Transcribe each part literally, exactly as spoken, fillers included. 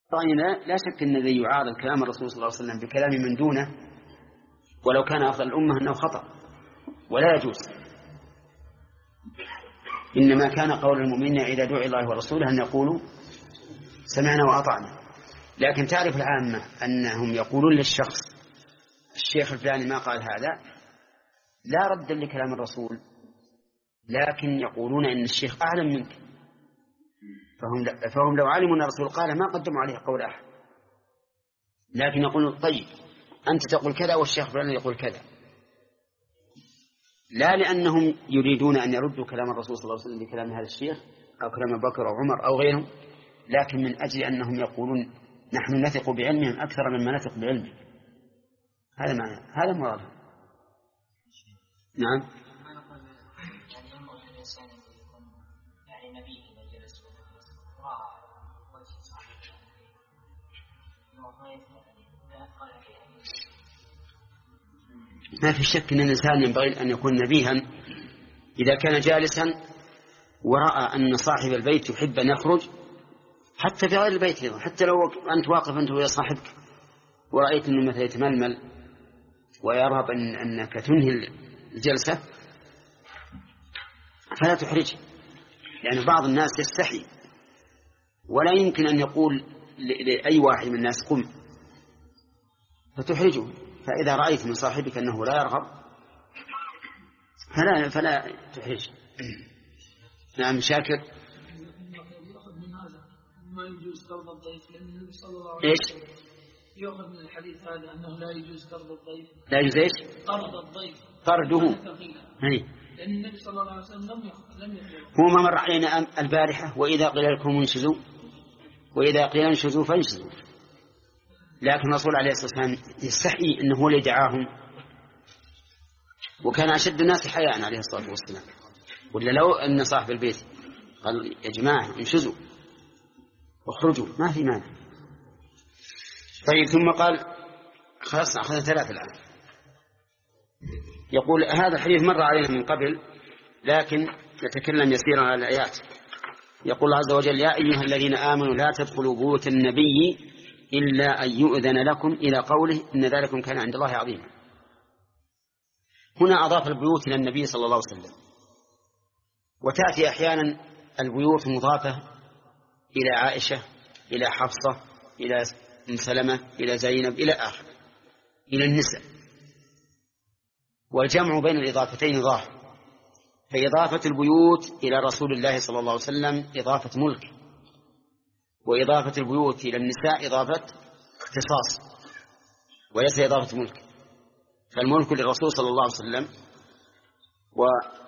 رأينا لا شك أن الذي يعارض كلام الرسول صلى الله عليه وسلم بكلام من دونه ولو كان أفضل الأمة أنه خطأ ولا يجوز. إنما كان قول المؤمنين إذا دعي الله ورسوله أن يقولوا سمعنا وأطعنا. لكن تعرف العامة أنهم يقولون للشخص الشيخ الفلاني ما قال هذا لا رد لكلام الرسول، لكن يقولون إن الشيخ أعلم منك، فهم, فهم لو علموا أن الرسول قال ما قدموا عليه قول أحد، لكن يقولون طيب أنت تقول كذا والشيخ فلان يقول كذا، لا لأنهم يريدون أن يردوا كلام الرسول صلى الله عليه وسلم بكلام هذا الشيخ أو كلام أبو بكر أو عمر أو غيرهم، لكن من أجل أنهم يقولون نحن نثق بعلمهم أكثر مما نثق بعلمه. هذا معنى، هذا مراد. نعم. ما في شك أن الإنسان ينبغي أن يكون نبيها إذا كان جالسا ورأى أن صاحب البيت يحب أن يخرج حتى في غير البيت أيضا، حتى لو أنت واقف أنت ويا صاحبك ورأيت أنه مثلا يتململ ويرهب أن أنك تنهي الجلسة فلا تحرجه، لأن يعني بعض الناس يستحي ولا يمكن أن يقول لأي واحد من الناس قم فتحرجه. فإذا رأيت من صاحبك أنه لا يرغب فلا, فلا تحرجه. نعم شاكر. ما يجوز طرد الضيف لأن النبي صلى الله عليه وسلم إيش؟ يؤخذ من الحديث هذا أنه لا يجوز طرد الضيف. لا يجوز إيش؟ طرد الضيف. طرده. هي. لأن النبي صلى الله عليه وسلم لم لم يخبر. هو ما مر علينا البارحة وإذا قيل لكم انشزوا وإذا قيل انشزوا فانشزوا، لكن الرسول عليه الصلاة والسلام يستحي أنه هو اللي دعاهم، وكان أشد الناس حياء عليه الصلاة والسلام. ولا لو أن صاحب البيت قال يا جماعة انشزوا واخرجوا ما في مانع. طيب ثم قال خلاص أخذنا ثلاثة الآن. يقول هذا الحديث مر علينا من قبل لكن نتكلم يسيرا على الآيات. يقول الله عز وجل يا أيها الذين آمنوا لا تدخلوا بيوت النبي إلا أن يؤذن لكم إلى قوله إن ذلكم كان عند الله عظيما. هنا أضاف البيوت إلى النبي صلى الله عليه وسلم، وتأتي أحيانا البيوت مضافة إلى عائشة إلى حفصة إلى أم سلمة إلى زينب إلى آخر إلى النساء، والجمع بين الإضافتين ظاهر. فإضافة البيوت إلى رسول الله صلى الله عليه وسلم إضافة ملك، وإضافة البيوت إلى النساء إضافة اختصاص وليس إضافة ملك. فالملك للرسول صلى الله عليه وسلم و...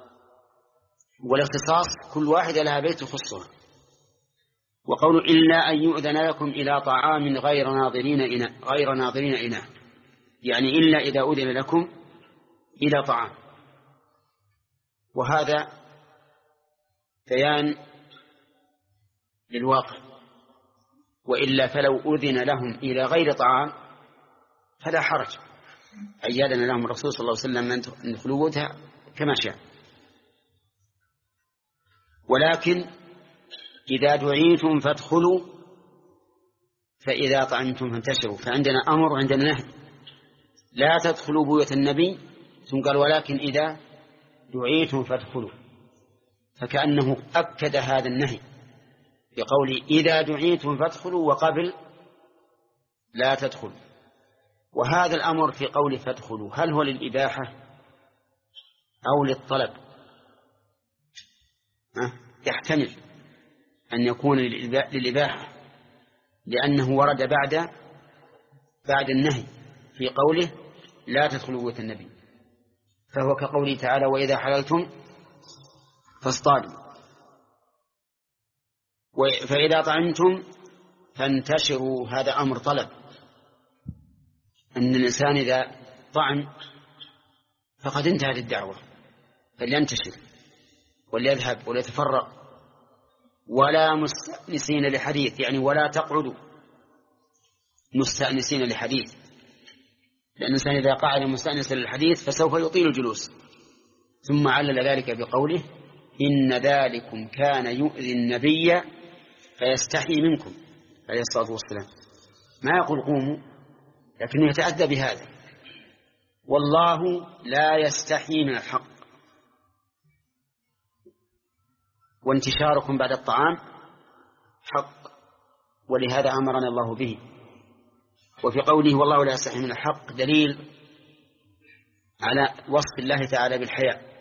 والاختصاص كل واحدة لها بيت يخصها. وقول إلا أن يؤذن لكم إلى طعام غير ناظرين إناء غير ناظرين إناء يعني إلا إذا أذن لكم إلى طعام، وهذا بيان للواقع. وإلا فلو أذن لهم إلى غير طعام فلا حرج، أيادنا لهم الرسول صلى الله عليه وسلم أن يدخلوا بيوتها كما شاء. ولكن إذا دعيتم فادخلوا فإذا طعمتم فانتشروا، فعندنا أمر وعندنا نهي. لا تدخلوا بيوت النبي ثم قال ولكن إذا دعيتم فادخلوا، فكأنه أكد هذا النهي بقول إذا دعيتم فادخلوا وقبل لا تدخلوا. وهذا الأمر في قول فادخلوا هل هو للإباحة أو للطلب؟ أه؟ يحتمل أن يكون للإباحة لأنه ورد بعد بعد النهي في قوله لا تدخلوا بيوت النبي، فهو كقوله تعالى وإذا حللتم فاصطادوا، فإذا طعمتم فانتشروا. هذا أمر طلب، أن الإنسان إذا طعم فقد انتهت الدعوة فلينتشر وليذهب وليتفرق، ولا مستأنسين لحديث يعني ولا تقعدوا مستأنسين لحديث، لأن الإنسان إذا قعد مستأنسا للحديث فسوف يطيل الجلوس. ثم علل ذلك بقوله إن ذلكم كان يؤذي النبي فيستحي منكم عليه الصلاة والسلام، ما يقول قوموا، لكنه يتأدى بهذا. والله لا يستحي من الحق، وانتشاركم بعد الطعام حق، ولهذا أمرنا الله به. وفي قوله والله لا يستحي من الحق دليل على وصف الله تعالى بالحياء،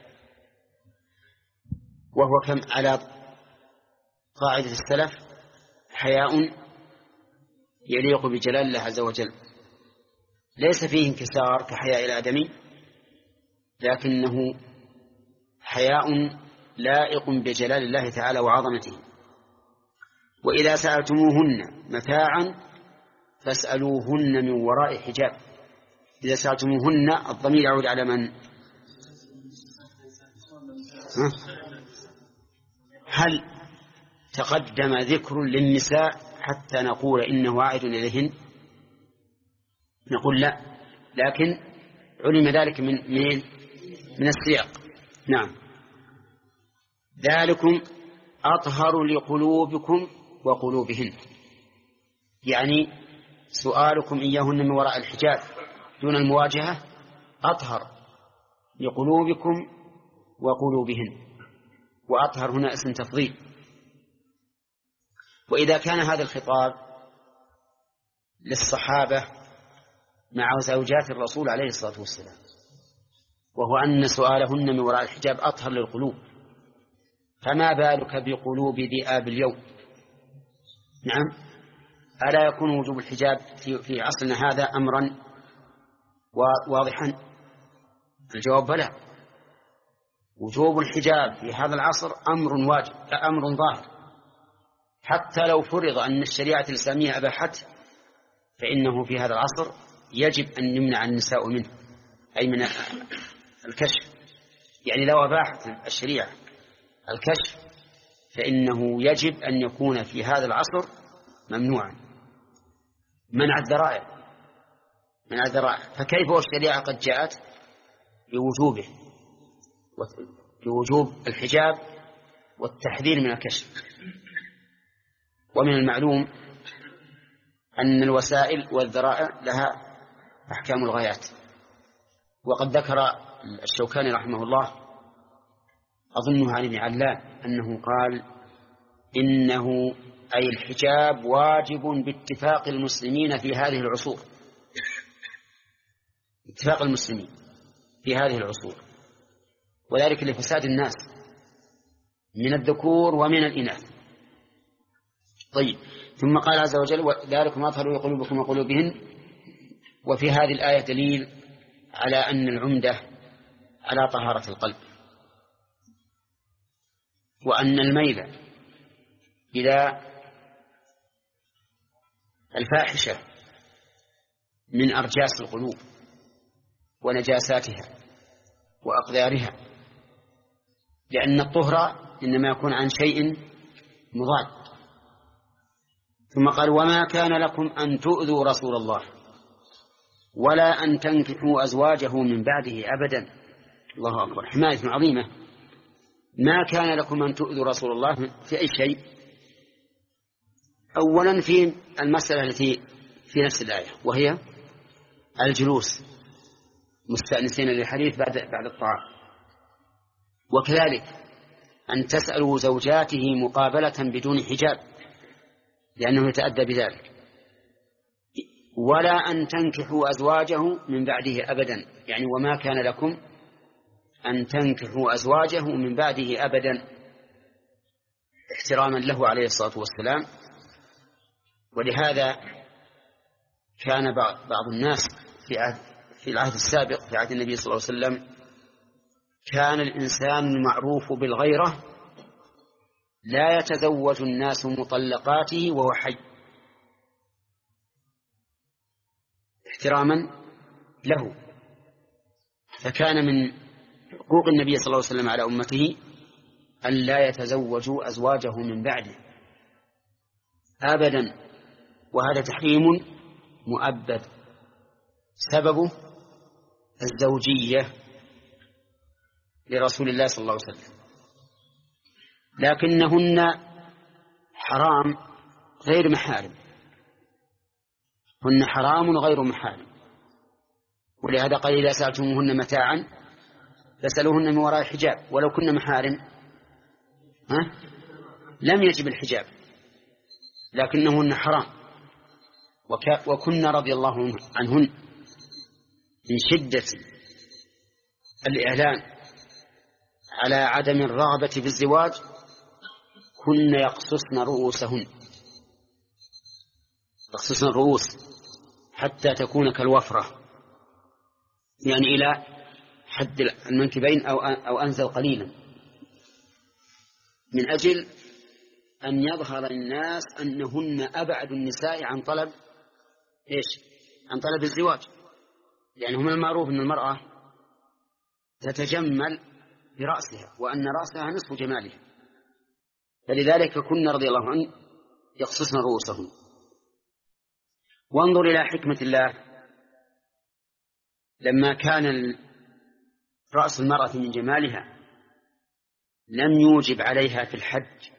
وهو كم على قاعدة السلف حياء يليق بجلال الله عز وجل، ليس فيه انكسار كحياء الآدمي، لكنه حياء لائق بجلال الله تعالى وعظمته. وإذا سألتموهن متاعا فاسألوهن من وراء حجاب. إذا سألتموهن الضمير يعود على من؟ هل تقدم ذكر للنساء حتى نقول إنه عائد إليهن؟ نقول لا، لكن علم ذلك من من من السياق. نعم. ذلكم أطهر لقلوبكم وقلوبهن، يعني سؤالكم إياهن من وراء الحجاب دون المواجهة أطهر لقلوبكم وقلوبهن، وأطهر هنا اسم تفضيل. وإذا كان هذا الخطاب للصحابة مع زوجات الرسول عليه الصلاة والسلام، وهو أن سؤالهن من وراء الحجاب أطهر للقلوب، فما بالك بقلوب ذئاب اليوم؟ نعم، ألا يكون وجوب الحجاب في عصرنا هذا أمرا واضحا؟ الجواب بلى، وجوب الحجاب في هذا العصر أمر واجب، أمر ظاهر، حتى لو فرض أن الشريعة الإسلامية أباحته فإنه في هذا العصر يجب أن يمنع النساء منه، أي من الكشف. يعني لو أباحت الشريعة الكشف فإنه يجب أن يكون في هذا العصر ممنوعا، منع الذرائع، منع الذرائع. فكيف والشريعة قد جاءت بوجوبه، بوجوب الحجاب والتحذير من الكشف. ومن المعلوم أن الوسائل والذرائع لها أحكام الغايات، وقد ذكر الشوكاني رحمه الله أظنه عن ابن علان أنه قال إنه أي الحجاب واجب باتفاق المسلمين في هذه العصور، اتفاق المسلمين في هذه العصور، وذلك لفساد الناس من الذكور ومن الإناث. طيب، ثم قال عز وجل ذلكم أطهر لقلوبكم وقلوبهن. وفي هذه الآية دليل على أن العمدة على طهارة القلب، وأن الميل إلى الفاحشة من أرجاس القلوب ونجاساتها وأقدارها، لأن الطهر إنما يكون عن شيء مضاد. ثم قال وما كان لكم أن تؤذوا رسول الله ولا أن تنكحوا أزواجه من بعده أبدا. الله أكبر، حماية عظيمة. ما كان لكم أن تؤذوا رسول الله في أي شيء؟ أولا في المسألة التي في نفس الآية، وهي الجلوس مستأنسين للحديث بعد بعد الطعام، وكذلك أن تسألوا زوجاته مقابلة بدون حجاب لأنه يتأدى بذلك، ولا أن تنكحوا أزواجه من بعده أبدا، يعني وما كان لكم أن تنكحوا أزواجه من بعده أبدا، احتراما له عليه الصلاة والسلام. ولهذا كان بعض الناس في عهد في العهد السابق في عهد النبي صلى الله عليه وسلم كان الإنسان المعروف بالغيرة لا يتزوج الناس مطلقاته وهو حي احتراما له، فكان من حقوق النبي صلى الله عليه وسلم على أمته أن لا يتزوجوا أزواجه من بعده أبدا، وهذا تحريم مؤبد سببه الزوجية لرسول الله صلى الله عليه وسلم، لكنهن حرام غير محارم هن حرام غير محال، ولهذا قال إذا سألتموهن متاعا فسألوهن من وراء حجاب، ولو كن محارم ها؟ لم يجب الحجاب، لكنهن حرام. وك... وكن رضي الله عنهن من شدة الإعلان على عدم الرغبة في الزواج كن يقصصن رؤوسهن، يقصصن الرؤوس حتى تكون كالوفرة، يعني إلى حد المنكبين أو أو أنزل قليلا، من أجل أن يظهر الناس أنهن أبعد النساء عن طلب إيش؟ عن طلب الزواج، لأنه من المعروف أن المرأة تتجمل برأسها، وأن رأسها نصف جمالها، فلذلك كنا رضي الله عنه يقصصن رؤوسهن. وانظر إلى حكمة الله، لما كان رأس المرأة من جمالها لم يوجب عليها في الحج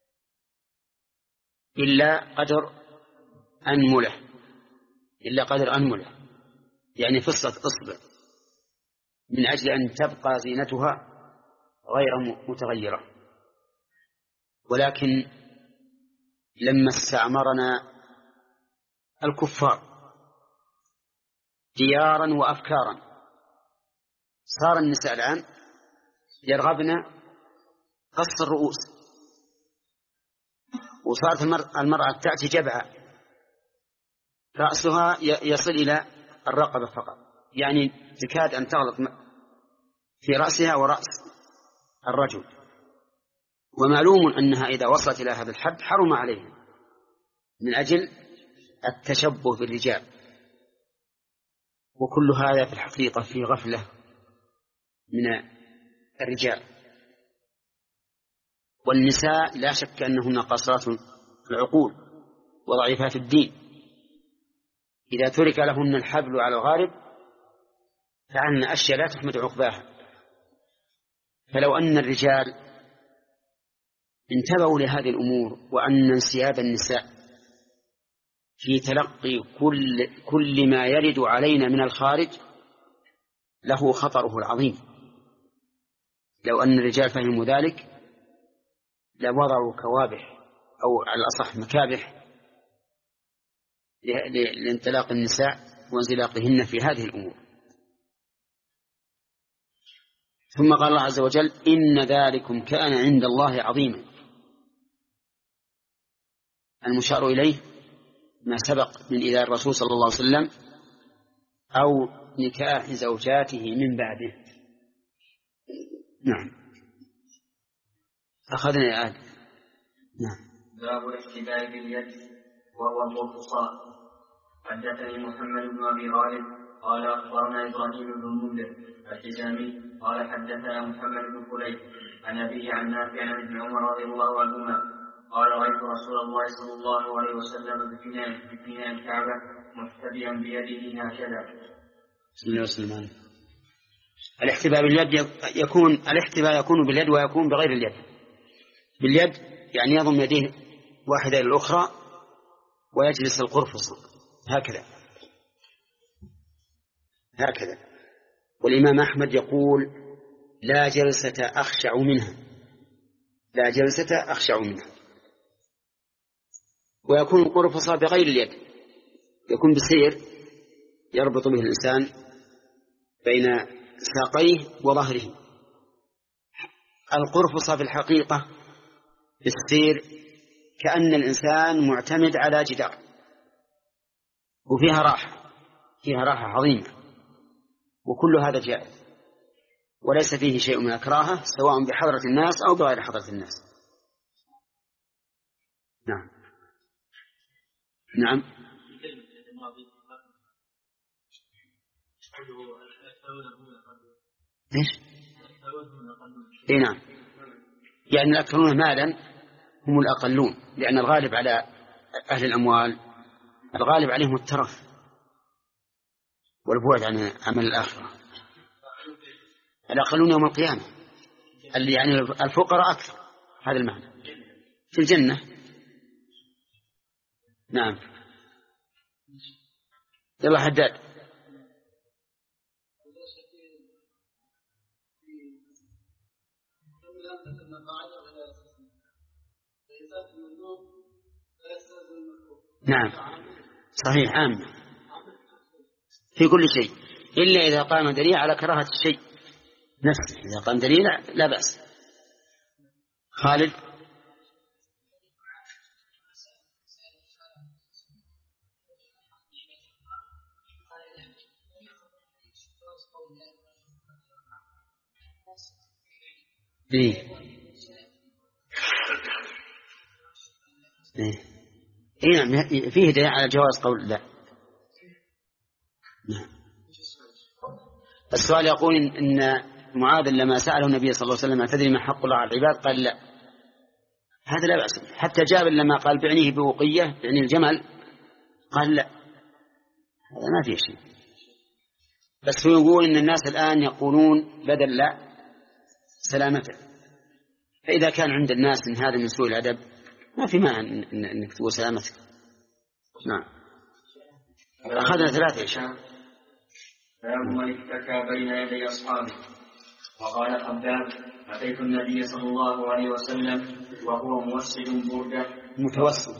إلا قدر أنملة، إلا قدر أنملة يعني فصة إصبع، من أجل أن تبقى زينتها غير متغيرة. ولكن لما استعمرنا الكفار ديارا وأفكارا صار النساء الآن يرغبن قص الرؤوس، وصارت المرأة تأتي جبعة رأسها يصل إلى الرقبة فقط، يعني تكاد أن تغلط في رأسها ورأس الرجل. ومعلوم أنها إذا وصلت إلى هذا الحد حرم عليها من أجل التشبه بالرجال، وكل هذا في الحقيقة في غفلة من الرجال. والنساء لا شك أنهن قاصرات العقول وضعيفات الدين، إذا ترك لهن الحبل على الغارب فعلن أشياء لا تحمد عقباها. فلو أن الرجال انتبهوا لهذه الأمور، وأن انسياب النساء في تلقي كل, كل ما يرد علينا من الخارج له خطره العظيم، لو أن الرجال فهموا ذلك لوضعوا كوابح أو على الأصح مكابح لانطلاق النساء وانزلاقهن في هذه الأمور. ثم قال الله عز وجل إن ذلكم كان عند الله عظيما. المشار إليه ما سبق من إذا الرسول صلى الله عليه وسلم أو نكاح زوجاته من بعده. نعم أخذنا يا آل. نعم. باب الاحتباء باليد وهو القرفصاء. حدثني محمد بن أبي غالب قال أخبرنا إبراهيم بن المنذر الحزامي قال حدثنا محمد بن فليح عن أبيه عن نافع عن ابن عمر رضي الله عنهما قال رأيت رسول الله صلى الله عليه وسلم بفناء الكعبة محتبيا بيده هكذا. بسم الله الرحمن الرحيم. الاحتباء باليد يكون الاحتباء يكون باليد ويكون بغير اليد. باليد يعني يضم يديه واحدة إلى الأخرى ويجلس القرفص هكذا هكذا. والإمام أحمد يقول لا جلسة أخشع منها، لا جلسة أخشع منها. ويكون القرفص بغير اليد، يكون بسير يربط به الإنسان بين ساقيه وظهره. القرفص في الحقيقة بالسير كأن الإنسان معتمد على جدار، وفيها راحة، فيها راحة عظيمة، وكل هذا جائز وليس فيه شيء من الكراهة سواء بحضرة الناس أو بغير حضرة الناس. نعم نعم. إيش؟ إيه نعم، يعني الأكثرون مالا هم الأقلون، لأن الغالب على أهل الأموال الغالب عليهم الترف والبعد عن عمل الآخرة. الأقلون يوم القيامة اللي يعني الفقراء أكثر، هذا المعنى في الجنة. نعم يلا حداد. نعم صحيح، عام في كل شيء إلا إذا قام دليل على كراهة الشيء نفسه. إذا قام دليل لا بأس. خالد. إيه. إيه. إيه نعم فيه دليل على جواز قول لا. نعم. السؤال يقول إن معاذ لما سأله النبي صلى الله عليه وسلم أتدري ما حق الله على العباد قال لا. هذا لا بأس. حتى جابر لما قال بعنيه بوقية يعني الجمل قال لا. هذا ما فيه شيء. بس هو يقول إن الناس الآن يقولون بدل لا سلامته. فإذا كان عند الناس إن هذا من سوء الأدب ما في معنى إن إنك تقول سلامتك. نعم. أخذنا ثلاثة أشياء. باب من اتكى بين يدي أصحابه. وقال خباب أتيت النبي صلى الله عليه وسلم وهو موسد بردة. متوسد.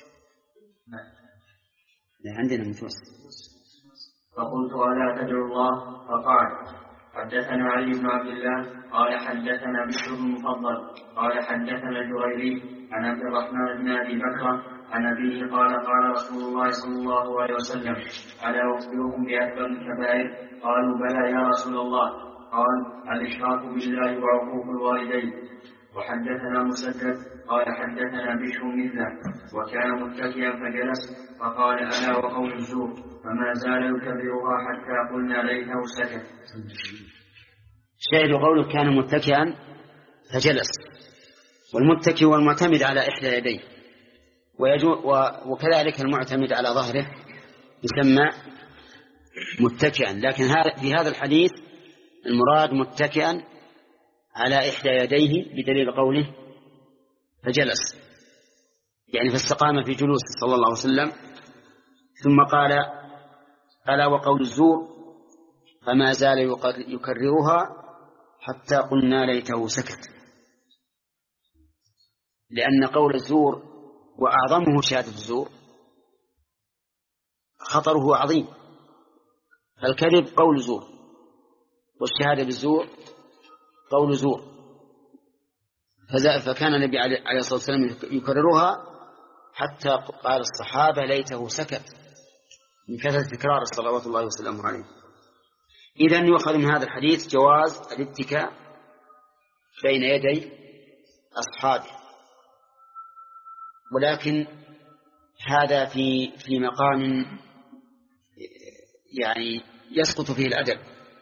لا عندنا متوسد. فقلت ألا تدعو الله؟ فقال حدثنا علي بن عبد الله قال حدثنا بشر بن مفضل قال حدثنا جريري عن عبد الرحمن بن أبي بكر عن أبيه قال قال رسول الله صلى الله عليه وسلم ألا أخبركم بأكبر الكبائر؟ قالوا بلى يا رسول الله. قال الإشراك بالله وعقوق الوالدين. وحدثنا مسدد قال حدثنا بشر مثله وكان متكئا فجلس فقال ألا وقول الزور فما زال يكبرها حتى قلنا ليته سكت. شاهد قوله كان متكئا فجلس. والمتكئ والمعتمد على إحدى يديه وكذلك المعتمد على ظهره يسمى متكئا. لكن في هذا الحديث المراد متكئا على إحدى يديه بدليل قوله فجلس يعني فاستقام في جلوسه صلى الله عليه وسلم. ثم قال ألا وقول الزور فما زال يكررها حتى قلنا ليته سكت. لأن قول الزور وأعظمه شهادة الزور خطره عظيم. الكذب قول زور والشهادة بالزور قول زور. فكان النبي عليه الصلاة والسلام يكررها حتى قال الصحابة ليته سكت من كثرة تكرار صلوات الله وسلامه عليه. إذن يؤخذ من هذا الحديث جواز الاتكاء بين يدي أصحابه. ولكن هذا في في مقام يعني يسقط فيه الأدب.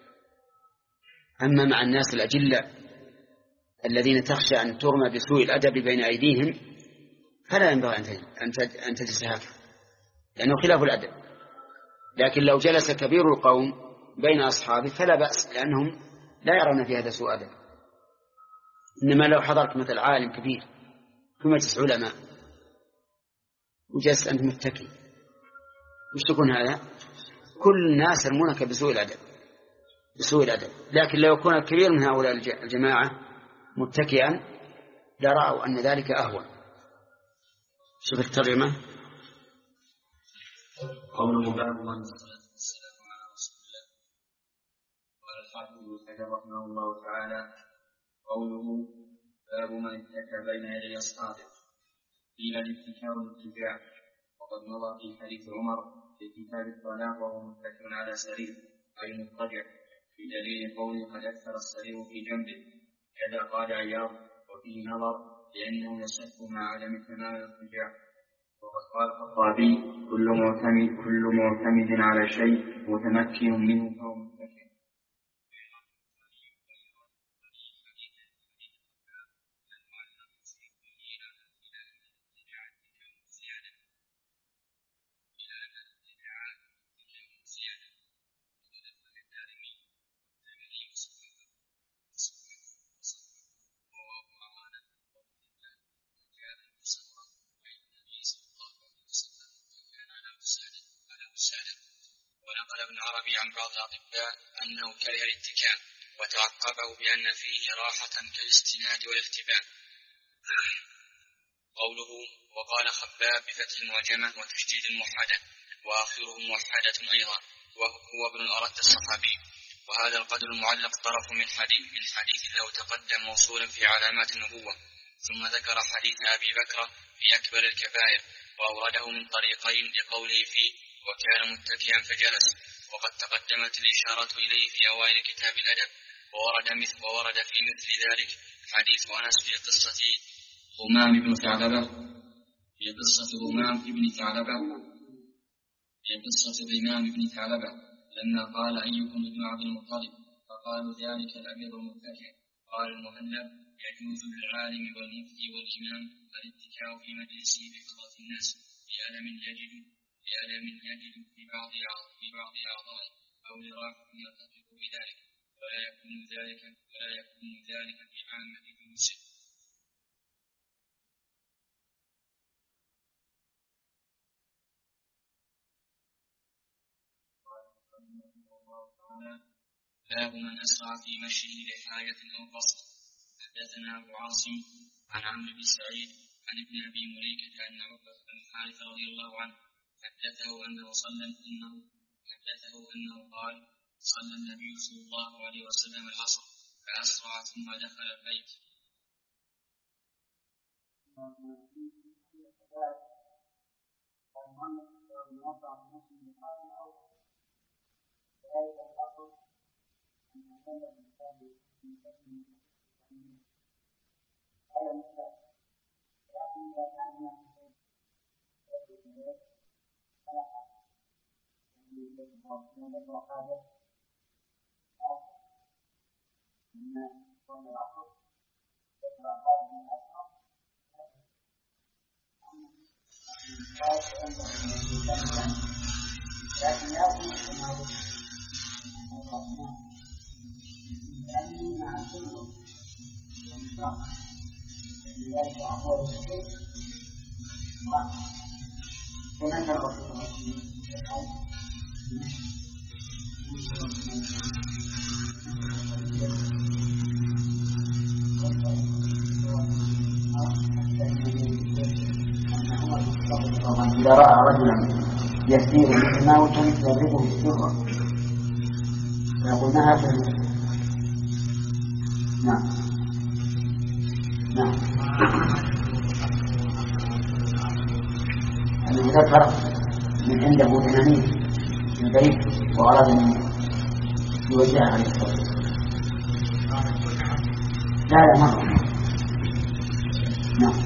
أما مع الناس الأجلة الذين تخشى أن ترمى بسوء الأدب بين أيديهم فلا ينبغي أن تجلس هكذا لأنه خلاف الأدب. لكن لو جلس كبير القوم بين أصحابه فلا بأس لأنهم لا يرون في هذا سوء أدب. إنما لو حضرت مثل عالم كبير في مجلس علماء وجلس أنت متكي وش تكون هذا؟ كل الناس يرمونك بسوء الأدب بسوء الأدب. لكن لو يكون الكبير من هؤلاء الجماعة متكئا لرأوا أن ذلك أهون. شوف الترجمة. قوله باب من السلام على رسول الله. قال الحافظ ابن حجر رحمه الله تعالى قوله باب من اتكى بين يدي أصحابه. قيل الاتكاء الاتباع وقد مضى في حديث عمر في كتاب الطلاق وهو متكئ على سرير أي مضطجع بدليل قوله قد أكثر السرير في جنبه كذا قال عياض وفيه نظر لأنه يصح مع عدم تمام الارتجاع. وقد قال الخطابي كل معتمد كل معتمد على شيء متمكن منه فهو متكئ. ونقل ابن عربي عن بعض الأطباء أنه كره الاتكاء وتعقبه بأن فيه راحة كالاستناد والاختباء. قوله وقال خباب بفتح المعجمة وتشديد الموحدة وآخره موحدة أيضا وهو ابن الأرت الصحابي. وهذا القدر المعلق طرف من حديث من حديث له تقدم موصولا في علامات النبوة، ثم ذكر حديث أبي بكر في أكبر الكبائر وأورده من طريقين لقوله فيه وكان متكئا فجلس، وقد تقدمت الإشارة إليه في أوائل كتاب الأدب. وورد مثل وورد في مثل ذلك حديث أنس في قصة غمام بن ثعلبة في قصة غمام بن ثعلبة في قصة غمام بن ثعلبة لما قال أيكم ابن عبد المطلب فقالوا ذلك الأمير المتكئ. قال المهلب يجوز للعالم والمفتي والإمام الاتكاء في مجلسه بقضاء الناس بألم يجد بألم يجد في بعض في بعض أعضائه أو لراحة يرتفق بذلك، ولا يكون ذلك ولا يكون ذلك في عامة جلوسه. باب من أسرع في مشيه لحاجة أو قصد. حدثنا أبو عاصم عن عمرو بن سعيد عن ابن أبي مليكة أن عقبة بن الحارث رضي الله عنه حدثه أنه صلى أنه حدثه أنه قال صلى النبي صلى الله عليه وسلم العصر فأسرع ثم دخل البيت. إذا رأى رجلا يسير مثل ما وكان يضربه بالسرعة فيقول ما هذا؟ نعم نعم أنه ذكر من عنده ديناميت في البيت وأراد أن يوجهها عليه الصلاة والسلام. لا لا مرة نعم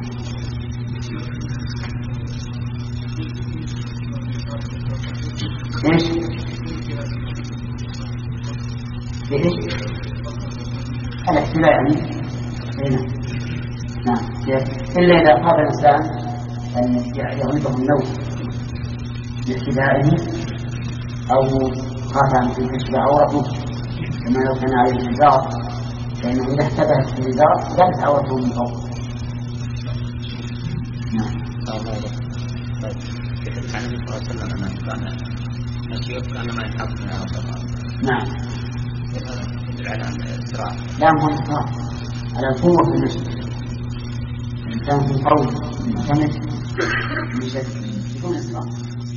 ايش؟ ايش؟ الاحتمال يعني هنا نعم الا اذا خاف الانسان ان يغلبه النوم باحتمائه او خاف ان تشبع عورته كما لو كان عليه الازار، فانه اذا احتبس في الازار جلس عورته من فوق. نعم عن النبي صلى الله عليه وسلم أنه كان مسيوف كأنما يحب من الأرض. نعم. يدل على الإسراع. لا مو الإسراع، على القوة في المسجد. الإنسان في قول معتمد بشكل بدون إسراع.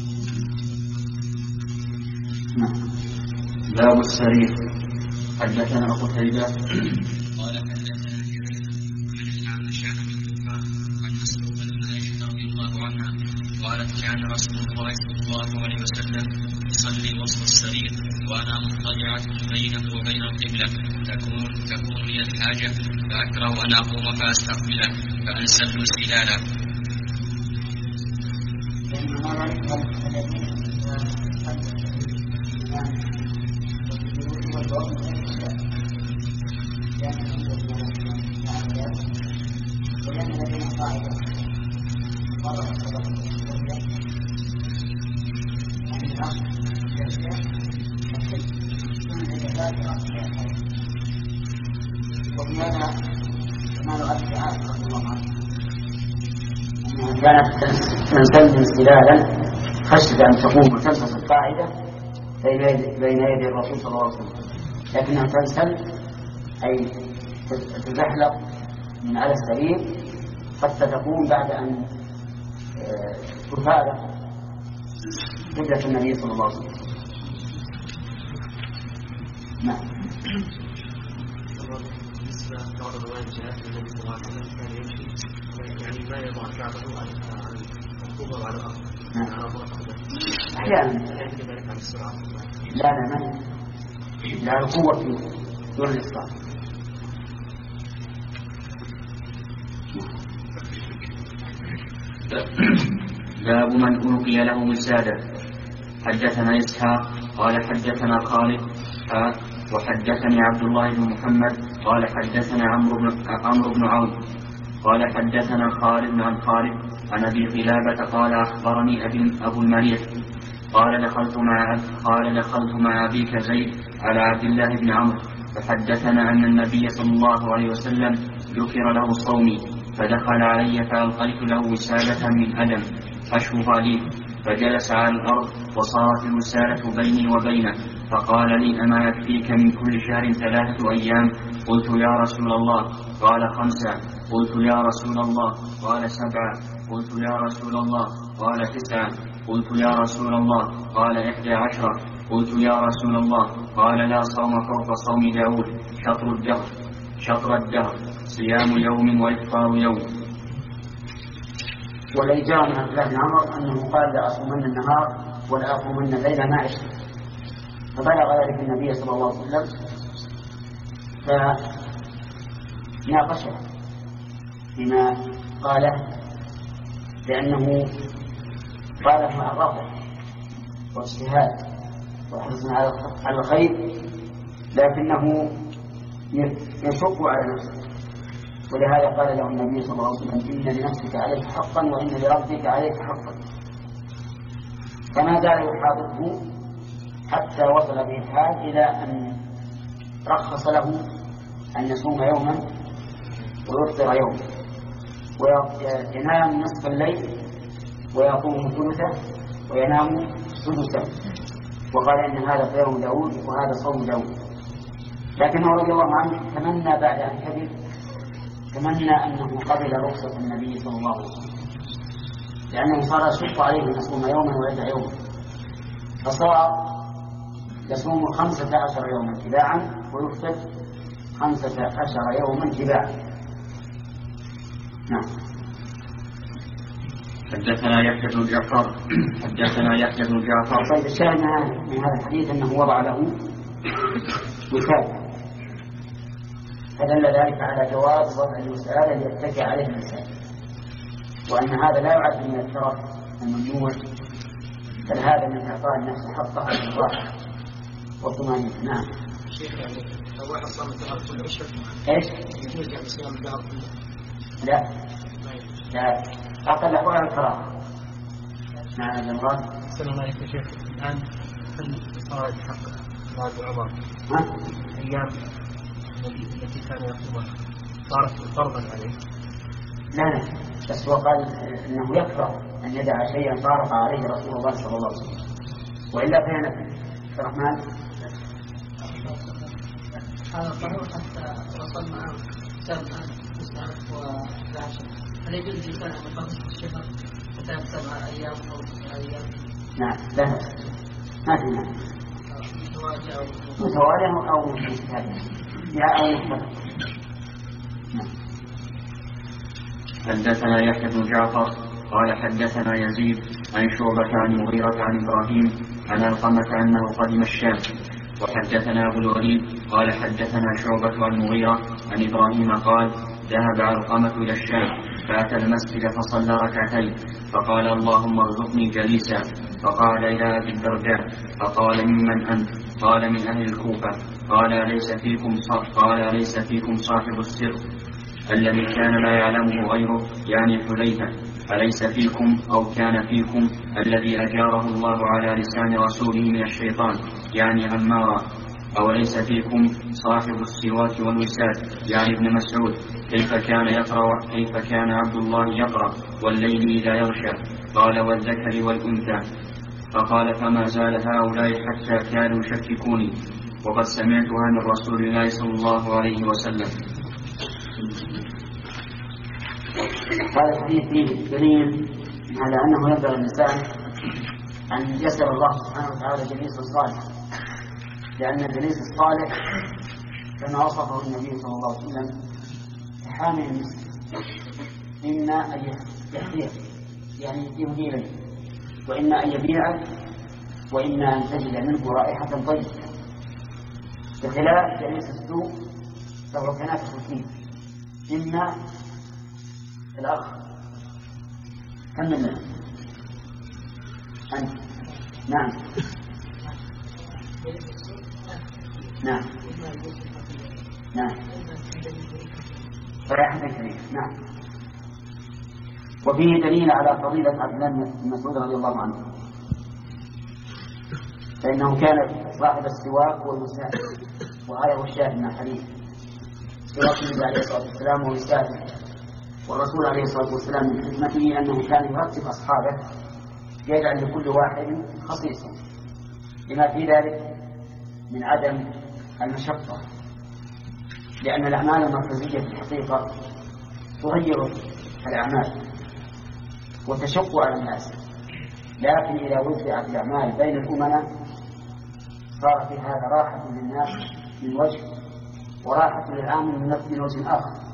نعم. باب السرير. حدثنا أبو قتيبة قال حدثنا عن مسروق بن عائشة رضي الله عنها قالت كان رسول الله صلى الله عليه وسلم يصلي وسط السرير وانا مضطجعة بينه وبين القبلة تكون تكون لي الحاجة فاكره ان اقوم فاستقبله فانسل سلالا. كانت تنسل انسلالا خشية أن تقوم وتلبس القاعدة بين يدي الرسول صلى الله عليه وسلم، لكنها تنسل أي تزحلق من على السرير حتى تكون بعد أن تفارق قبلة النبي صلى الله عليه وسلم. نعم. بعض الروايات جاءت النبي صلى الله عليه وسلم كان يمشي يعني ما يضع كعبه على الركوب وعلى الارض. احيانا لا لا ما لا القوه دون الاسراع. باب من ألقي له وسادة. حدثنا إسحاق قال حدثنا خالد وحدثني عبد الله بن محمد قال حدثنا عمرو بن عمرو بن عون قال حدثنا خالد عن خالد عن أبي قلابة قال أخبرني أبي أبو المريح قال دخلت مع قال دخلت مع أبيك زيد على عبد الله بن عمرو فحدثنا أن النبي صلى الله عليه وسلم ذكر له صومي فدخل علي فألقيت له وسادة من أدم أشوف لي فجلس على الأرض وصارت الوسادة بيني وبينه فقال لي أما يكفيك من كل شهر ثلاثة أيام؟ قلت يا رسول الله. قال خمسة. قلت يا رسول الله. قال سبعة. قلت يا رسول الله. قال تسعة. قلت يا رسول الله. قال إحدى عشرة. قلت يا رسول الله. قال لا صوم فوق صوم داود شطر الدهر شطر الدهر صيام يوم وإفطار يوم. والذي جاء من عبد الله بن عمر أنه قال لا أصومن النهار ولا أقومن الليل ما عشت، فبلغ ذلك النبي صلى الله عليه وسلم فناقشه بما قاله، لأنه قاله مع الرفع واجتهاد وحرص على الخير، لكنه يشق على نفسه، ولهذا قال له النبي صلى الله عليه وسلم إن لنفسك عليك حقا وإن لربك عليك حقا، فما زال يحاضره حتى وصل به الحال إلى أن رخص له أن يصوم يوما ويفطر يوما وينام نصف الليل ويقوم ثلثه وينام سدسه، وقال إن هذا صيام داود وهذا صوم داود. لكنه رضي الله عنه تمنى بعد أن كبر تمنى أنه قبل رخصة النبي صلى الله عليه وسلم، لأنه صار يشق عليه أن يصوم يوما ويدع يوما، فصار يصوم خمسة عشر يوما تباعا ويفطر خمسة عشر يوما تباعا. نعم. حدثنا يحيى بن جعفر حدثنا يحيى بن جعفر طيب الشاهد من هذا الحديث أنه وضع له وسادة، فدل ذلك على جواز وضع الوسادة ليتكئ عليه الإنسان، وأن هذا لا يعد من الترف الممنوع، بل هذا من إعطاء النفس حقها بالراحة والطمأنينة. نعم. شيخ يعني لو واحد صام الدهر كله ايش ايش؟ يجوز يعني صيام الدهر كله؟ لا لا أقل أحوال الكراهة. نعم يا جمران. أحسن الله يا شيخ. الآن هل صار حق بعض عمر أيام التي كان يصومها صارت فرضا عليه؟ لا لا بس هو قال إنه يكره أن يدع شيئا فارق عليه رسول الله صلى الله عليه وسلم، وإلا فهنا الرحمن هذا صحيح حتى وصل معه سبعة تسعة وعشرة، هل يجوز الإنسان أن يخصص الشهر حتى سبعة أيام أو تسعة أيام؟ نعم لا ما في معنى متوالية أو متتابعة يا أو مختلف. حدثنا يحيى بن جعفر قال حدثنا يزيد عن شعبة عن مغيرة عن إبراهيم عن علقمة أنه قدم الشام. وحدثنا أبو الوليد قال حدثنا شعبة عن مغيرة عن إبراهيم قال ذهب علقمة إلى الشام فأتى المسجد فصلى ركعتين فقال اللهم ارزقني جليسا، فقال إلى أبي الدرداء فقال ممن أنت؟ قال من أهل الكوفة. قال ليس فيكم قال ليس فيكم صاحب السر الذي كان لا يعلمه غيره يعني حذيفة، أليس فيكم أو كان فيكم الذي أجاره الله على لسان رسوله من الشيطان يعني عمارا، أو ليس فيكم صاحب السواك والوساد يعني ابن مسعود، كيف كان يقرأ كيف كان عبد الله يقرأ والليل إذا يغشى؟ قال والذكر والأنثى. فقال فما زال هؤلاء حتى كانوا يشككوني وقد سمعتها من رسول الله صلى الله عليه وسلم. هذا الحديث فيه دليل على أنه ينبغي الإنسان أن يسأل الله سبحانه وتعالى الجليس الصالح، لأن الجليس الصالح كما وصفه النبي صلى الله عليه وسلم كحامل المسك، إما أن يحذيه يعني يهدي إليه، وإما أن يبيعه، وإما أن تجد منه رائحة طيبة، بخلاف جليس السوء فهو كنافة فيه. إما الأخ كمل لنا أنت. نعم نعم نعم رائحة كريمة. نعم. وفيه دليل على فضيلة عبد الله بن مسعود رضي الله عنه، فإنه كان صاحب السواك والمساك، وهذا هو الشاهد من الحديث. سواك النبي عليه الصلاة والسلام ومساك، والرسول عليه الصلاة والسلام من حكمته أنه كان يرتب أصحابه يجعل لكل واحد خصيصا، لما في ذلك من عدم المشقة، لأن الأعمال المركزية في الحقيقة تغير الأعمال وتشق على الناس، لكن إذا وزعت الأعمال بين الأمناء صار في هذا راحة للناس من وجه وراحة للعامل من وجه آخر.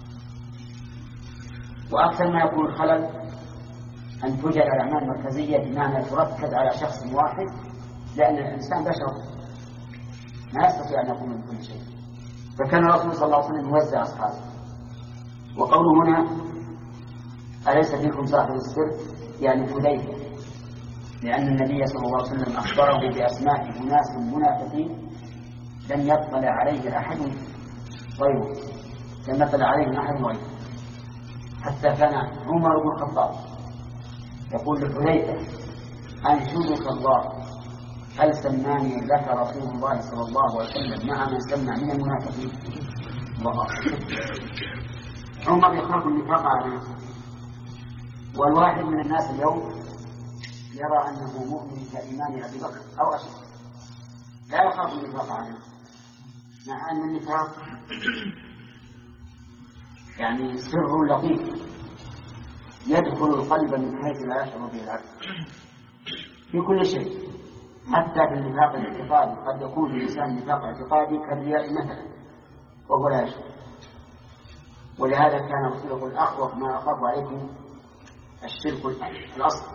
وأكثر ما يكون الخلل أن توجد الأعمال المركزية بمعنى تركز على شخص واحد، لأن الإنسان بشر ما يستطيع أن يقوم بكل شيء. فكان الرسول صلى الله عليه وسلم يوزع أصحابه. وقوله هنا أليس فيكم صاحب السر يعني حذيفة، لأن النبي صلى الله عليه وسلم أخبره بأسماء أناس منافقين لم يطلع عليه أحد غيره، لم يطلع عليه أحد غيره، حتى كان عمر بن الخطاب يقول لحذيفة أنشدك الله هل سماني لك رسول الله صلى الله عليه وسلم مع من سمع من المنافقين. الله عمر يخاف النفاق على نفسه، والواحد من الناس اليوم يرى أنه مؤمن كإيمان أبي بكر أو أشد، لا يخاف النفاق على نفسه، مع أن النفاق يعني سر لطيف يدخل القلب من حيث لا يشعر به العبد في كل شيء، حتى في النفاق الاعتقادي قد يكون الإنسان نفاق اعتقادي كالرياء مثلا وهو لا يشعر. ولهذا كان الرسول يقول أخوف ما أخاف عليكم الشرك الأصل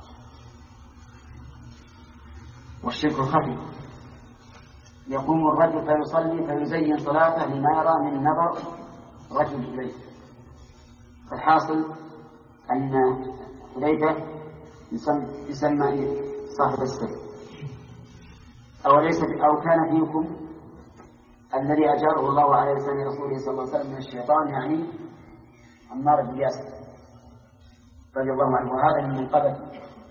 والشرك الخفي. يقوم الرجل فيصلي فيزين صلاته لما يرى من نظر رجل إليه. فالحاصل أن حذيفة يسمى صاحب السر. أو ليس أو كان فيكم الذي أجاره الله على لسان رسوله صلى الله عليه وسلم من الشيطان، يعني عمار بن ياسر رضي الله عنه، وهذا من منقبته.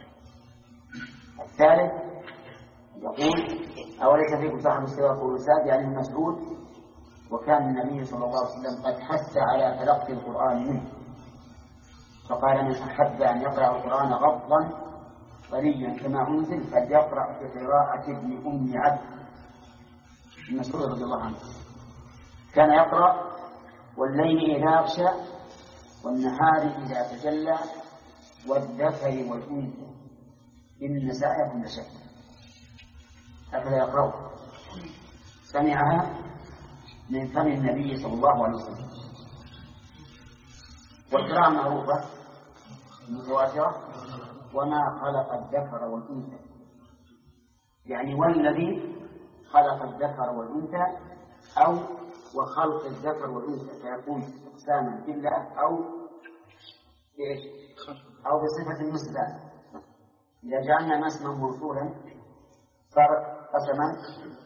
الثالث يقول أوليس فيكم صاحب السواك والوساد يعني من مسعود، وكان النبي صلى الله عليه وسلم قد حث على تلقي القرآن منه، فقال من أحب أن يقرأ القرآن غضا طريا كما أنزل فليقرأ بقراءة ابن أم عبد مسعود رضي الله عنه. كان يقرأ والليل إذا يغشى والنهار إذا تجلى والذكر والأنثى إن سعيكم لشتى، هكذا يقرأ. سمعها من فم النبي صلى الله عليه وسلم. والقراءة معروفة متواترة، وما خلق الذكر والأنثى يعني والذي خلق الذكر والأنثى أو وخلق الذكر والأنثى، فيكون إقساما بالله أو بإيش أو بصفة المثبات. إذا جعلنا ما اسما موصولا صار قسما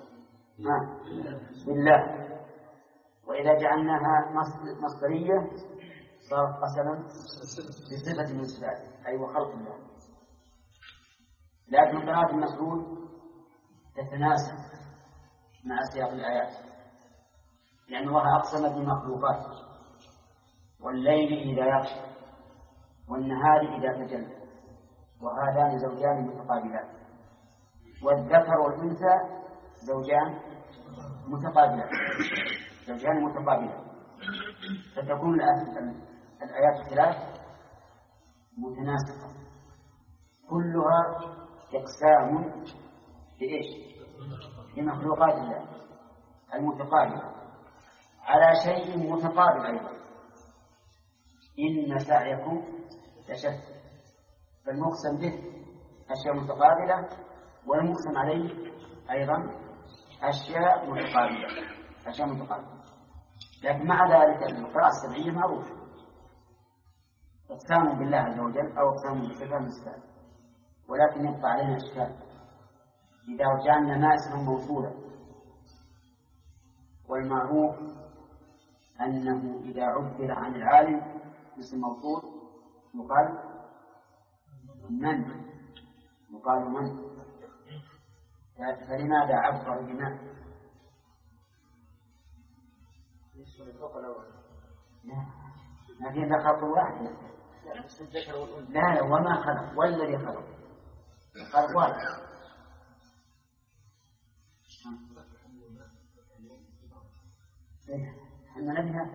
بالله، وإذا جعلناها مصدرية صارت قسما بصفة المثبات أي وخلق الله. لكن قراءة المسعود تتناسب مع سياق الآيات، لأن الله أقسم بالمخلوقات والليل إذا يغشى والنهار إذا تجلى وهذان زوجان متقابلان، والذكر والأنثى زوجان متقابلان زوجان متقابلان فتكون الآيات الثلاث متناسقة كلها إقسام بإيش؟ بمخلوقات الله المتقابلة على شيء متقابل أيضا. إن سعيكم لشتى، فالمقسم به أشياء متقابلة والمقسم عليه أيضا أشياء متقابلة أشياء متقابلة لكن مع ذلك القراءة السبعية معروفة، اقسام بالله عز وجل أو اقسام بالصفات المستقبل، ولكن يبقى علينا إشكال إذا جعلنا ما اسما موصولا، والمعروف أنه إذا عبر عن العالم اسم موصول يقال من يقال من فلماذا عبر بما؟ ما في إلا خلق واحد. لا لا وما خلق والذي خلق خلق واحد. احنا نبيها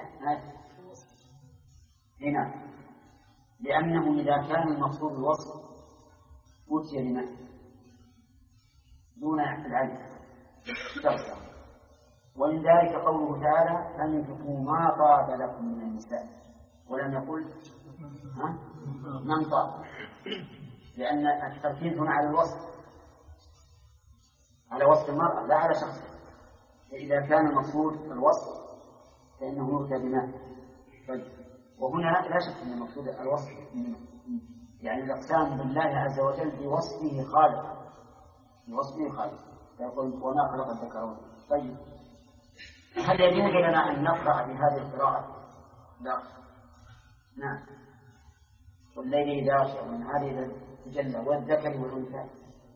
هنا لأنه إذا كان المقصود الوصف أتي لمن دون العلم ترجع، ومن ذلك قوله تعالى فانكحوا ما طاب لكم من النساء، ولم يقل من طاب، لأن التركيز هنا على الوصف على وصف المرأة لا على شخص. فإذا كان المقصود الوصف فإنه يؤتى بما طيب. وهنا لا شك أن المقصود الوصف، يعني الإقسام بالله عز وجل بوصفه خالق بوصفه خالق يقول وما خلق الذكر. طيب هل يجوز لنا أن نقرأ بهذه القراءة؟ لا. نعم. والليل إذا يغشى والنهار إذا تجلى والذكر والأنثى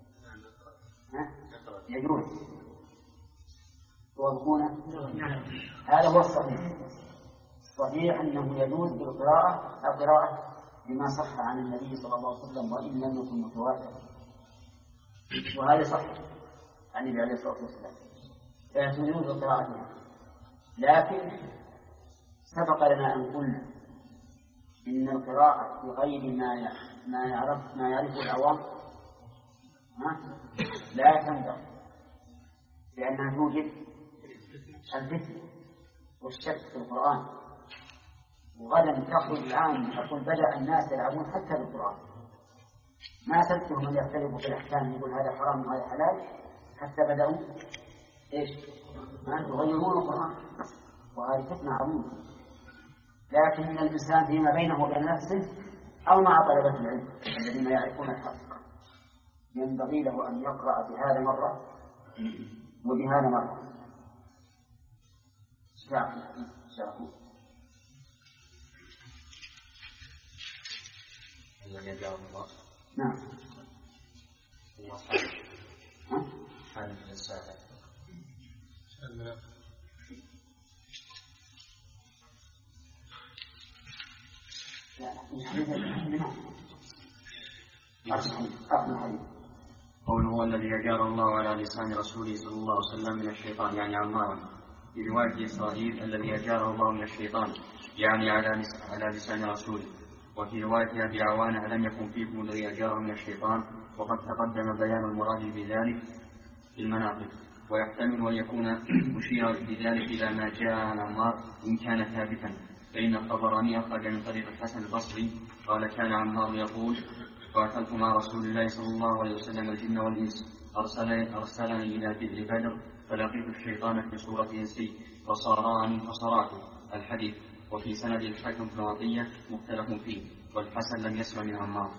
يجوز توافقون؟ هذا هو الصحيح. صحيح أنه يجوز بالقراءة القراءة بما صح عن النبي صلى الله عليه وسلم وإن لم يكن متواترا، وهذا صحيح عن النبي عليه الصلاة والسلام فيجوز قراءتها. لكن سبق لنا أن قلنا إن القراءة بغير ما ما يعرف ما يعرفه العوام لا تنبغي، لأنها توجد الفتنة والشك في القرآن. وغدا تخرج الآن تقول بدأ الناس يلعبون حتى بالقرآن، ما سبتهم أن يختلفوا في الأحكام يقول هذا حرام وهذا حلال حتى بدأوا إيش يغيرون القرآن، وهذه فتنة عظيمة. لكن الإنسان فيما بينه وبين نفسه أو مع طلبة العلم الذين يعرفون الحق ينبغي له أن يقرأ بهذا مرة وبهذا مرة. شاكو نعم. هل الساعة قوله هو الذي أجار الله على لسان رسوله صلى الله عليه وسلم من الشيطان يعني عمارا، في رواية إسرائيل الذي أجاره الله من الشيطان يعني على على لسان رسوله. وفي رواية أبي عوانة لم يكن فيكم الذي أجاره من الشيطان، وقد تقدم بيان المراد بذلك في المناقب. ويحتمل أن يكون مشيرا بذلك إلى ما جاء عن عمار إن كان ثابتا، فإن الطبراني أخرج من طريق الحسن البصري قال كان عمار يقول قاتلت مع رسول الله صلى الله عليه وسلم الجن والإنس أرسلني, أرسلني إلى بئر بدر فلقيت الشيطان في صورة إنسي فصارعني فصراته. الحديث. وفي سند الحكم بن عطية مختلف فيه، والحسن لم يسمع من عمار.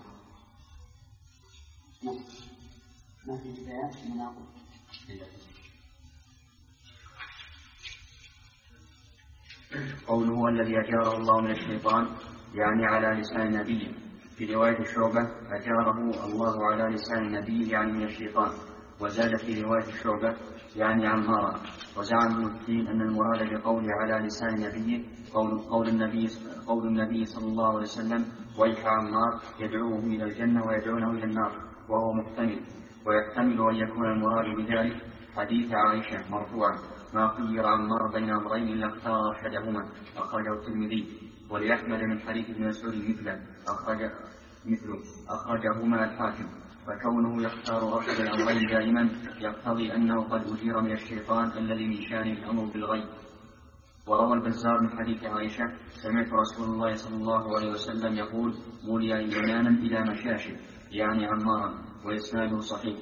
قوله هو الذي أجاره الله من الشيطان يعني على لسان النبي. في رواية الشعبة أجاره الله على لسان النبي يعني من الشيطان. وزاد في رواية شعبة يعني عمارا. وزعم ابن الدين أن المراد بقوله على لسان نبيه قول, قول, النبي قول النبي صلى الله عليه وسلم ويح عمار يدعوهم إلى الجنة ويدعونه إلى النار، وهو محتمل. ويحتمل أن يكون المراد بذلك حديث عائشة مرفوعا ما خير عمار بين أمرين إلا اختار أحدهما، أخرجه الترمذي. ولأحمد من حديث ابن مسعود مثله أخرج مثله أخرجهما الحاكم. فكونه يختار أحد الأمرين دائما يقتضي أنه قد أجير من الشيطان الذي من شأنه الأمر بالغيب. وروى البزار من حديث عائشة سمعت رسول الله صلى الله عليه وسلم يقول مولي إيمانا إلى مشاشه يعني عمارا، وإسناده صحيح.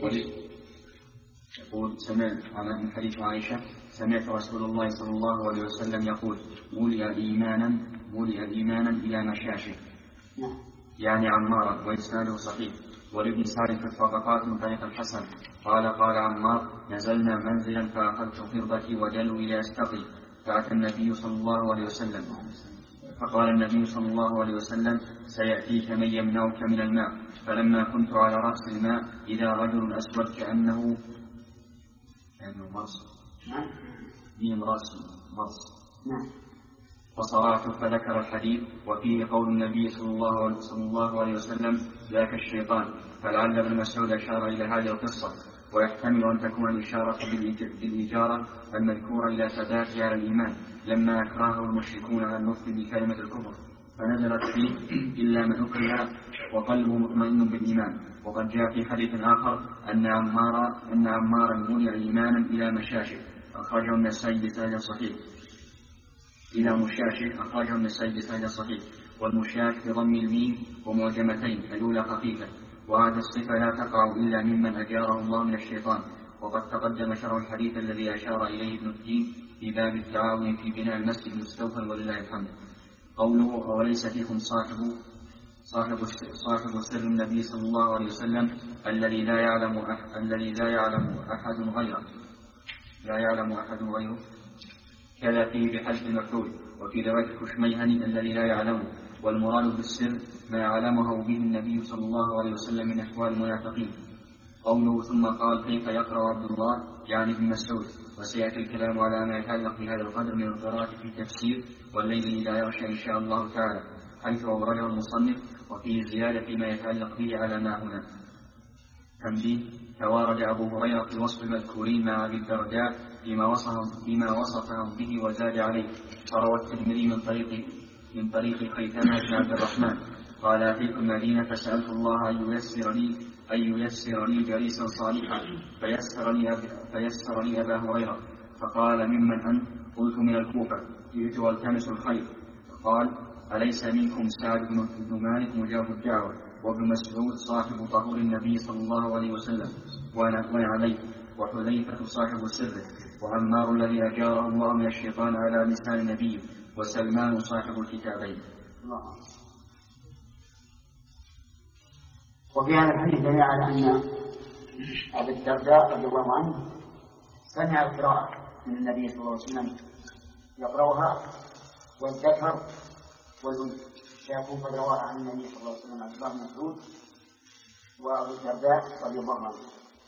يقول سمعت من حديث عائشة سمعت رسول الله صلى الله عليه وسلم يقول مولي إيمانا مولي إيمانا إلى مشاشه يعني عمارا، وإسناده صحيح. ولابن سعد في الطبقات من طريق الحسن قال قال عمار نزلنا منزلا فأخذت قربتي ودلوا إلى أستقي، فأتى النبي صلى الله عليه وسلم فقال النبي صلى الله عليه وسلم سيأتيك من يمنعك من الماء. فلما كنت على رأس الماء إذا رجل أسود كأنه كأنه مرس ميم راس مرس فصرعت فذكر الحديث وفيه قول النبي صلى الله, صلى الله عليه وسلم ذاك الشيطان. فلعل ابن مسعود أشار إلى هذه القصة، ويحتمل أن تكون الإشارة بالإجارة المذكورة إلى ثباتها على الإيمان لما أكرهه المشركون على النطق بكلمة الكفر، فنزلت فيه إلا من أكره وقلبه مطمئن بالإيمان. وقد جاء في حديث آخر أن عمارا أن عمارا منع إيمانا إلى مشاشه، أخرجه النسائي بسند صحيح إلى مشاشه أخرجه النسائي بسند صحيح. والمشاش بضم الميم ومعجمتين الأولى خفيفة، وهذا الصفة لا تقع إلا ممن أجاره الله من الشيطان. وقد تقدم شرح الحديث الذي أشار إليه ابن الدين في باب التعاون في بناء المسجد مستوفى ولله الحمد. قوله أوليس فيكم صاحب صاحب صاحب سر النبي صلى الله عليه وسلم الذي لا يعلم أح... الذي لا يعلم أحد غيره لا يعلم أحد غيره كذا فيه بحذف المفعول. وفي رواية الكشميهني الذي لا يعلمه. والمراد بالسر ما علمه به النبي صلى الله عليه وسلم من أحوال المنافقين. قوله ثم قال كيف يقرأ عبد الله يعني ابن مسعود. وسيأتي الكلام على ما يتعلق بهذا القدر من القراءة في التفسير والليل إذا يغشى إن شاء الله تعالى، حيث أورده المصنف وفيه زيادة فيما يتعلق به على ما هنا. تنبيه: توارد أبو هريرة في وصف المذكورين مع أبي الدرداء بما وصفهم بما وصفهم به وزاد عليه. فروى الترمذي من طريق من طريق خيثمة بن عبد الرحمن قال أتيت المدينة فسألت الله أن ييسر لي أن ييسر لي جليسا صالحا فيسر لي فيسر لي أبا هريرة. فقال ممن أنت؟ قلت من الكوفة، جئت والتمس الخير. فقال أليس منكم سعد بن مالك مجاب الدعوة، وابن مسعود صاحب طهور النبي صلى الله عليه وسلم وأنا عليه، وحذيفة صاحب سره، وعمار الذي أجاره الله من الشيطان على لسان نبيه، وسلمان صاحب الكتابين. وفي هذا الحديث دليل على أن أبي الدرداء رضي الله عنه سمع القراءة من النبي صلى الله عليه وسلم يقرأها، والذكر والأنثى شافوا قد رواها عن النبي صلى الله عليه وسلم عبد الله بن مسعود وأبو الدرداء رضي الله عنه.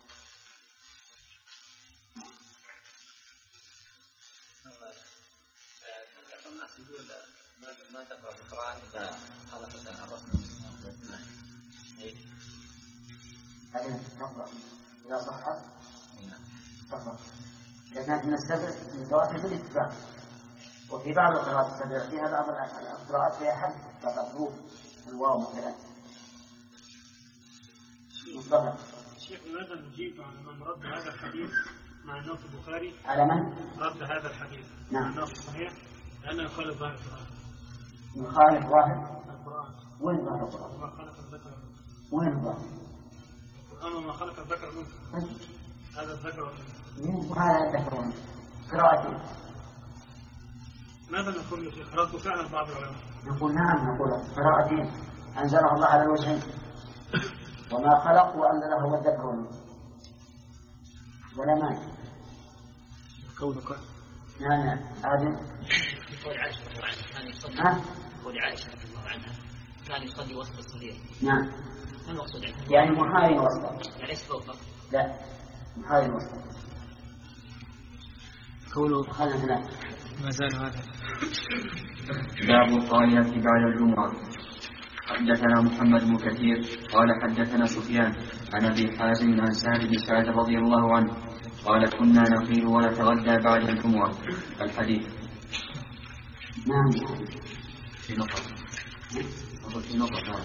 ما تقرأ القرآن إذا خلقت الرسم هذه تقرأ إذا صحت تقرأ، لكن من السبع من القراءات بالاتفاق. وفي بعض القراءات السبع فيها بعض القراءات فيها حد كالحروف الواو مثلا مطلقا. شيخ ماذا نجيب على من رد هذا الحديث مع النص البخاري؟ على من رد هذا الحديث نعم. مع النص الصحيح لأنه يخالف ظاهر القرآن. يخالف ظاهر القرآن. وين ظاهر القرآن؟ وما خلق الذكر وين ظاهر القرآن وما خلق الذكر والأنثى. هذا الذكر والأنثى. وهذا الذكر قراءتي. ماذا نقول يا شيخ؟ رد فعلا بعض العلماء. نقول نعم، نقول قراءتين أنزلها الله على الوجهين، وما خلق وأنزله هو الذكر والأنثى ولا مانع. قولك نعم نعم عادل. قول عائشة رضي الله عنها كان يصلي ها؟ قول عائشة رضي الله عنها كان يصلي وسط الصغير. نعم. ما المقصود عنها؟ يعني محاري وسطه. يعني ليس فوقه. لا. هذا المصدر قولوا خلنا ثلاثة ما زال هذا. باب القائلة بعد الجمعة. حدثنا محمد بن كثير قال حدثنا سفيان عن ابي حازم عن سعد بن سعد رضي الله عنه قال كنا نقيل ونتغدى بعد الجمعة. الحديث. نعم. في نقطة. في نقطة.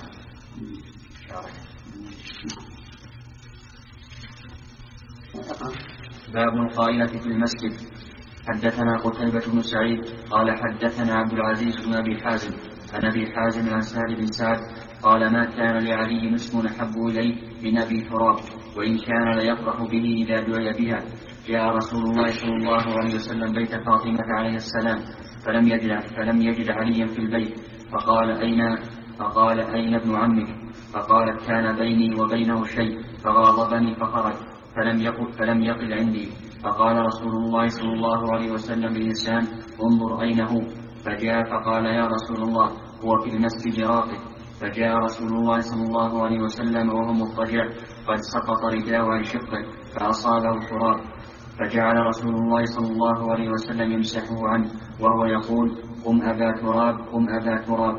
باب القائلة في المسجد. حدثنا قتيبة بن سعيد قال حدثنا عبد العزيز بن أبي حازم عن أبي حازم عن سعد بن سعد قال ما كان لعلي اسم أحب إليه من أبي تراب وإن كان ليفرح به إذا دعي بها. جاء رسول الله صلى الله عليه وسلم بيت فاطمة عليه السلام فلم يجد, فلم يجد عليا في البيت فقال أين, فقال أين ابن عمك؟ فقالت كان بيني وبينه شيء فغاضبني فخرج فلم يقل, فلم يقل عندي. فقال رسول الله صلى الله عليه وسلم للإنسان انظر أين هو؟ فجاء فقال يا رسول الله هو في المسجد راقد. فجاء رسول الله صلى الله عليه وسلم وهو مضطجع قد سقط رداءه عن شقه فأصابه تراب فجعل رسول الله صلى الله عليه وسلم يمسحه عنه وهو يقول قم أبا تراب قم أبا تراب.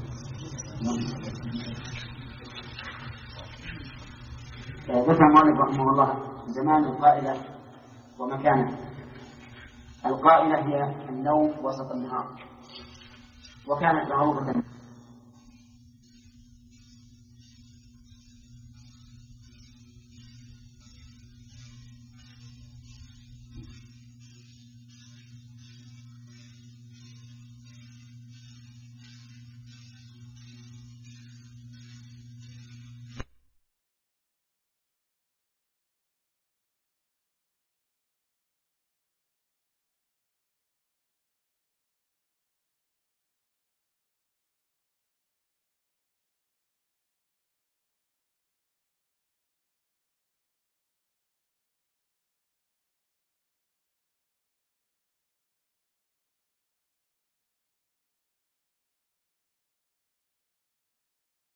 ذكر مالك رحمه الله زمان القائلة ومكانه. القائلة هي النوم وسط النهار وكانت معروفة